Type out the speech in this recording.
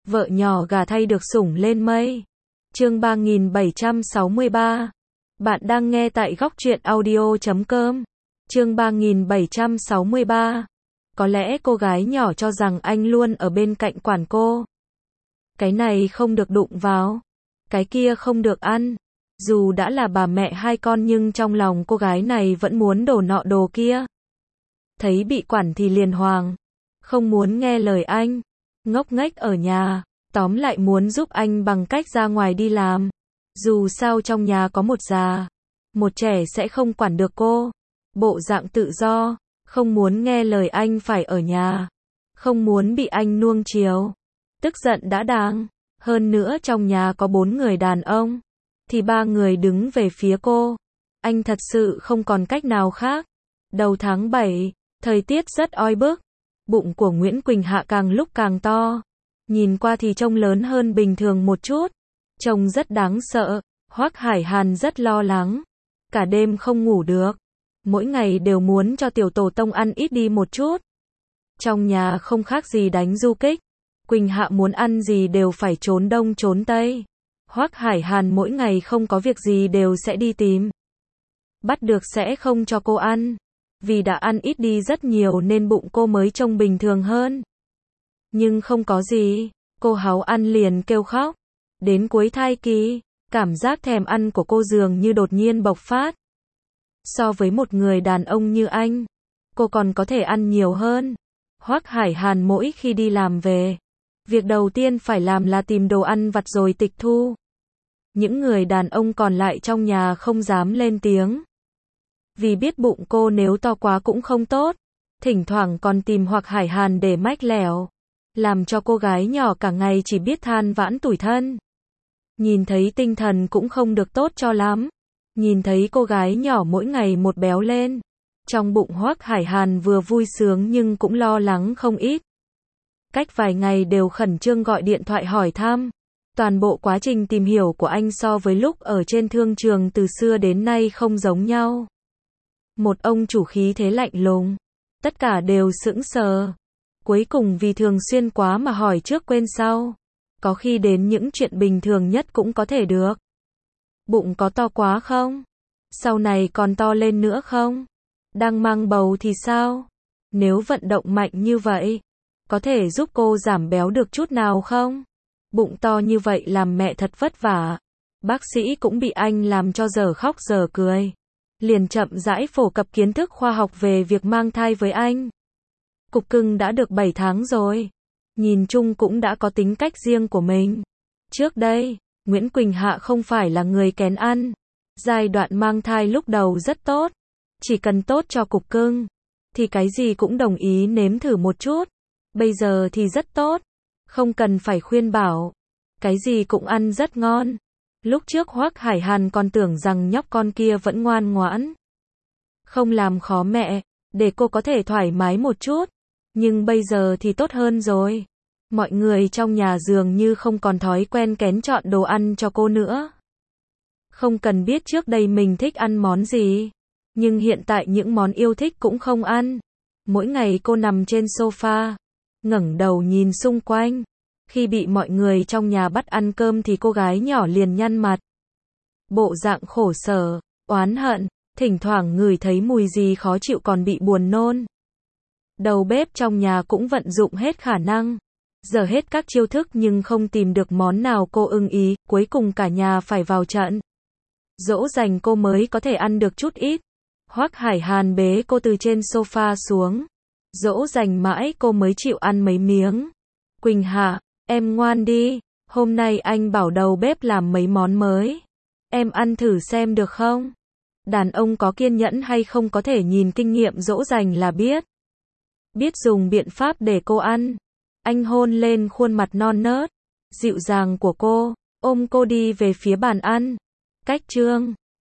Vợ nhỏ gà thay được sủng lên mây. Chương 3763. Bạn đang nghe tại góc truyện audio.com. Chương 3763. Có lẽ cô gái nhỏ cho rằng anh luôn ở bên cạnh quản cô. Cái này không được đụng vào, cái kia không được ăn. Dù đã là bà mẹ hai con nhưng trong lòng cô gái này vẫn muốn đồ nọ đồ kia. Thấy bị quản thì liền hoàng, không muốn nghe lời anh, ngốc nghếch ở nhà, tóm lại muốn giúp anh bằng cách ra ngoài đi làm. Dù sao trong nhà có một già, một trẻ sẽ không quản được cô. Bộ dạng tự do, không muốn nghe lời anh phải ở nhà, không muốn bị anh nuông chiều. Tức giận đã đáng, hơn nữa trong nhà có 4 người đàn ông, thì 3 người đứng về phía cô. Anh thật sự không còn cách nào khác. Đầu tháng 7, thời tiết rất oi bức. Bụng của Nguyễn Quỳnh Hạ càng lúc càng to. Nhìn qua thì trông lớn hơn bình thường một chút. Trông rất đáng sợ. Hoắc Hải Hàn rất lo lắng. Cả đêm không ngủ được. Mỗi ngày đều muốn cho tiểu tổ tông ăn ít đi một chút. Trong nhà không khác gì đánh du kích. Quỳnh Hạ muốn ăn gì đều phải trốn đông trốn tây. Hoắc Hải Hàn mỗi ngày không có việc gì đều sẽ đi tìm. Bắt được sẽ không cho cô ăn. Vì đã ăn ít đi rất nhiều nên bụng cô mới trông bình thường hơn. Nhưng không có gì, cô háu ăn liền kêu khóc. Đến cuối thai kỳ, cảm giác thèm ăn của cô dường như đột nhiên bộc phát. So với một người đàn ông như anh, cô còn có thể ăn nhiều hơn. Hoắc Hải Hàn mỗi khi đi làm về, việc đầu tiên phải làm là tìm đồ ăn vặt rồi tịch thu. Những người đàn ông còn lại trong nhà không dám lên tiếng. Vì biết bụng cô nếu to quá cũng không tốt. Thỉnh thoảng còn tìm Hoắc Hải Hàn để mách lẻo. Làm cho cô gái nhỏ cả ngày chỉ biết than vãn tủi thân. Nhìn thấy tinh thần cũng không được tốt cho lắm. Nhìn thấy cô gái nhỏ mỗi ngày một béo lên. Trong bụng Hoắc Hải Hàn vừa vui sướng nhưng cũng lo lắng không ít. Cách vài ngày đều khẩn trương gọi điện thoại hỏi thăm. Toàn bộ quá trình tìm hiểu của anh so với lúc ở trên thương trường từ xưa đến nay không giống nhau. Một ông chủ khí thế lạnh lùng. Tất cả đều sững sờ. Cuối cùng vì thường xuyên quá mà hỏi trước quên sau. Có khi đến những chuyện bình thường nhất cũng có thể được. Bụng có to quá không? Sau này còn to lên nữa không? Đang mang bầu thì sao? Nếu vận động mạnh như vậy, có thể giúp cô giảm béo được chút nào không? Bụng to như vậy làm mẹ thật vất vả. Bác sĩ cũng bị anh làm cho giờ khóc giờ cười. Liền chậm rãi phổ cập kiến thức khoa học về việc mang thai với anh. Cục cưng đã được 7 tháng rồi. Nhìn chung cũng đã có tính cách riêng của mình. Trước đây, Nguyễn Quỳnh Hạ không phải là người kén ăn. Giai đoạn mang thai lúc đầu rất tốt. Chỉ cần tốt cho cục cưng, thì cái gì cũng đồng ý nếm thử một chút. Bây giờ thì rất tốt. Không cần phải khuyên bảo. Cái gì cũng ăn rất ngon. Lúc trước Hoắc Hải Hàn còn tưởng rằng nhóc con kia vẫn ngoan ngoãn. Không làm khó mẹ, để cô có thể thoải mái một chút. Nhưng bây giờ thì tốt hơn rồi. Mọi người trong nhà dường như không còn thói quen kén chọn đồ ăn cho cô nữa. Không cần biết trước đây mình thích ăn món gì. Nhưng hiện tại những món yêu thích cũng không ăn. Mỗi ngày cô nằm trên sofa, ngẩng đầu nhìn xung quanh. Khi bị mọi người trong nhà bắt ăn cơm thì cô gái nhỏ liền nhăn mặt. Bộ dạng khổ sở, oán hận, thỉnh thoảng ngửi thấy mùi gì khó chịu còn bị buồn nôn. Đầu bếp trong nhà cũng vận dụng hết khả năng, dở hết các chiêu thức nhưng không tìm được món nào cô ưng ý, cuối cùng cả nhà phải vào trận. Dỗ dành cô mới có thể ăn được chút ít. Hoắc Hải Hàn bế cô từ trên sofa xuống. Dỗ dành mãi cô mới chịu ăn mấy miếng. Quỳnh Hạ, em ngoan đi, hôm nay anh bảo đầu bếp làm mấy món mới. Em ăn thử xem được không? Đàn ông có kiên nhẫn hay không có thể nhìn kinh nghiệm dỗ dành là biết. Biết dùng biện pháp để cô ăn. Anh hôn lên khuôn mặt non nớt, dịu dàng của cô, ôm cô đi về phía bàn ăn. Cách chương